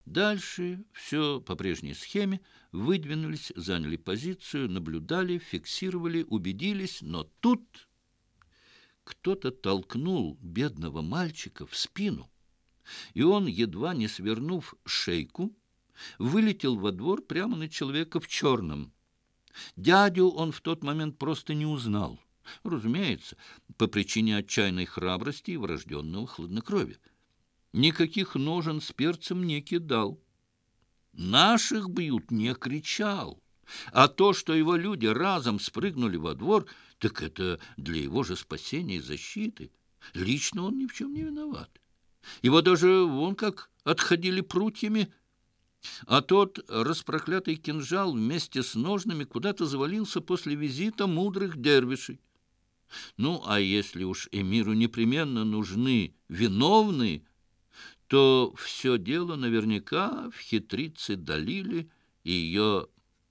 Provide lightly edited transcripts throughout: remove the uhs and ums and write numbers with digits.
Дальше все по прежней схеме. Выдвинулись, заняли позицию, наблюдали, фиксировали, убедились. Но тут кто-то толкнул бедного мальчика в спину, и он, едва не свернув шейку, вылетел во двор прямо на человека в черном. Дядю он в тот момент просто не узнал. Разумеется, по причине отчаянной храбрости и врожденного хладнокровия. Никаких ножен с перцем не кидал. «Наших бьют!» не кричал. А то, что его люди разом спрыгнули во двор, так это для его же спасения и защиты. Лично он ни в чем не виноват. Его даже вон как отходили прутьями, а тот распроклятый кинжал вместе с ножнами куда-то завалился после визита мудрых дервишей. Ну, а если уж эмиру непременно нужны виновные, то все дело наверняка в хитрице Далиле и ее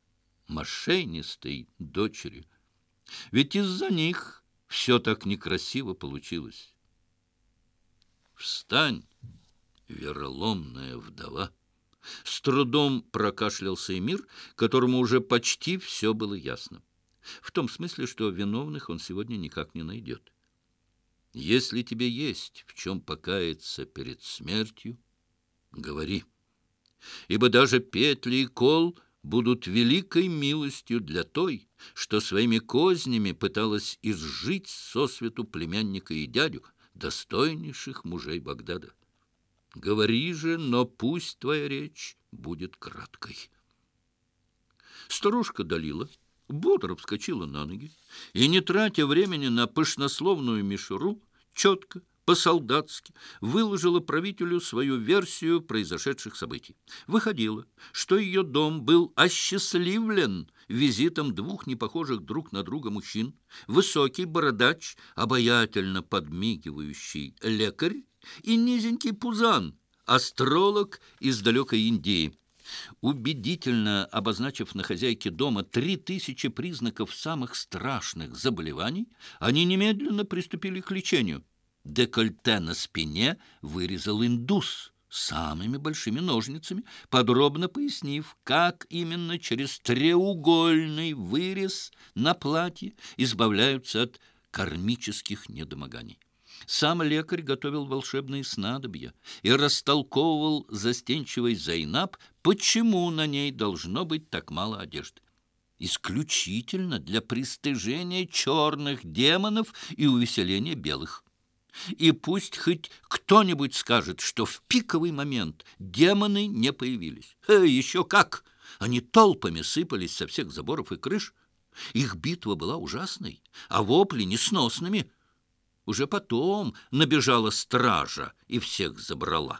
мошеннистой дочери. Ведь из-за них все так некрасиво получилось. «Встань, вероломная вдова!» С трудом прокашлялся эмир, которому уже почти все было ясно. В том смысле, что виновных он сегодня никак не найдет. «Если тебе есть в чем покаяться перед смертью, говори, ибо даже петли и кол будут великой милостью для той, что своими кознями пыталась изжить сосвету племянника и дядю, достойнейших мужей Багдада. Говори же, но пусть твоя речь будет краткой». Старушка Далила бодро вскочила на ноги и, не тратя времени на пышнословную мишуру, четко, по-солдатски выложила правителю свою версию произошедших событий. Выходило, что ее дом был осчастливлен визитом двух непохожих друг на друга мужчин: высокий бородач, обаятельно подмигивающий лекарь, и низенький пузан, астролог из далекой Индии. Убедительно обозначив на хозяйке дома 3000 признаков самых страшных заболеваний, они немедленно приступили к лечению. Декольте на спине вырезал индус самыми большими ножницами, подробно пояснив, как именно через треугольный вырез на платье избавляются от кармических недомоганий. Сам лекарь готовил волшебные снадобья и растолковывал застенчивой Зайнаб, почему на ней должно быть так мало одежды. Исключительно для пристыжения черных демонов и увеселения белых. И пусть хоть кто-нибудь скажет, что в пиковый момент демоны не появились. Еще как! Они толпами сыпались со всех заборов и крыш. Их битва была ужасной, а вопли несносными. Уже потом набежала стража и всех забрала.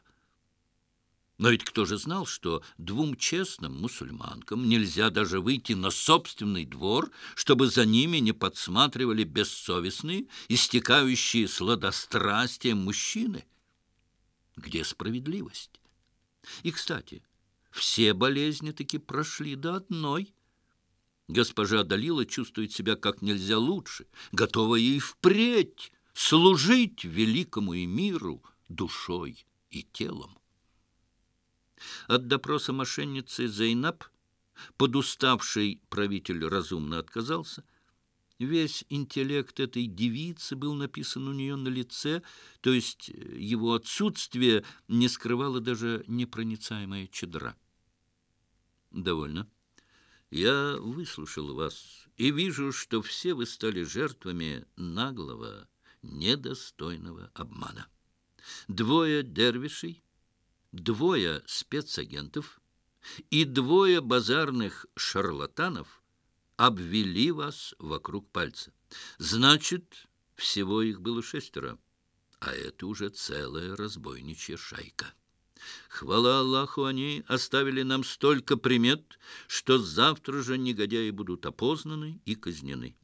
Но ведь кто же знал, что двум честным мусульманкам нельзя даже выйти на собственный двор, чтобы за ними не подсматривали бессовестные, истекающие сладострастием мужчины? Где справедливость? И, кстати, все болезни таки прошли до одной. Госпожа Далила чувствует себя как нельзя лучше, готова и впредь служить великому эмиру душой и телом. От допроса мошенницы Зайнаб подуставший правитель разумно отказался. Весь интеллект этой девицы был написан у нее на лице, то есть его отсутствие не скрывало даже непроницаемая чадра. «Довольно. Я выслушал вас и вижу, что все вы стали жертвами наглого, недостойного обмана. 2 дервишей, 2 спецагентов и 2 базарных шарлатанов обвели вас вокруг пальца. Значит, всего их было 6, а это уже целая разбойничья шайка. Хвала Аллаху, они оставили нам столько примет, что завтра же негодяи будут опознаны и казнены.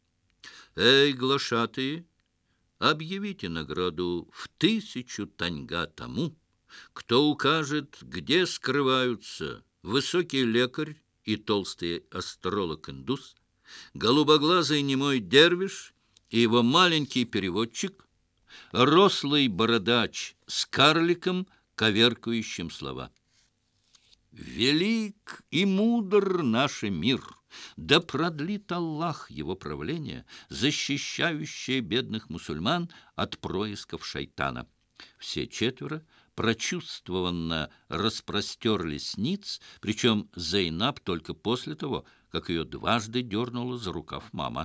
Эй, глашатые, объявите награду в 1000 таньга тому, кто укажет, где скрываются высокий лекарь и толстый астролог-индус, голубоглазый немой дервиш и его маленький переводчик, рослый бородач с карликом, коверкающим слова. Велик и мудр наш мир, да продлит Аллах его правление, защищающее бедных мусульман от происков шайтана. Все четверо прочувствованно распростерлись ниц, причем Зейнаб только после того, как ее дважды дернула за рукав мама.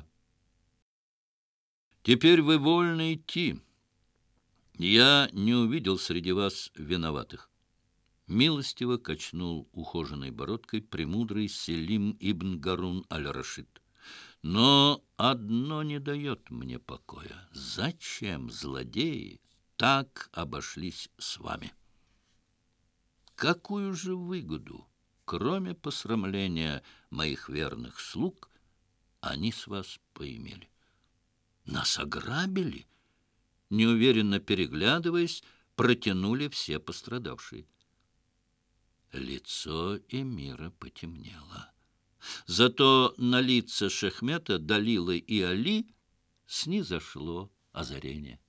«Теперь вы вольны идти. Я не увидел среди вас виноватых». Милостиво качнул ухоженной бородкой премудрый Селим ибн Гарун аль-Рашид. Но одно не дает мне покоя. Зачем злодеи так обошлись с вами? Какую же выгоду, кроме посрамления моих верных слуг, они с вас поимели? Нас ограбили? Неуверенно переглядываясь, протянули все пострадавшие. Лицо эмира потемнело. Зато на лица Шехмета, Далилы и Али снизошло озарение.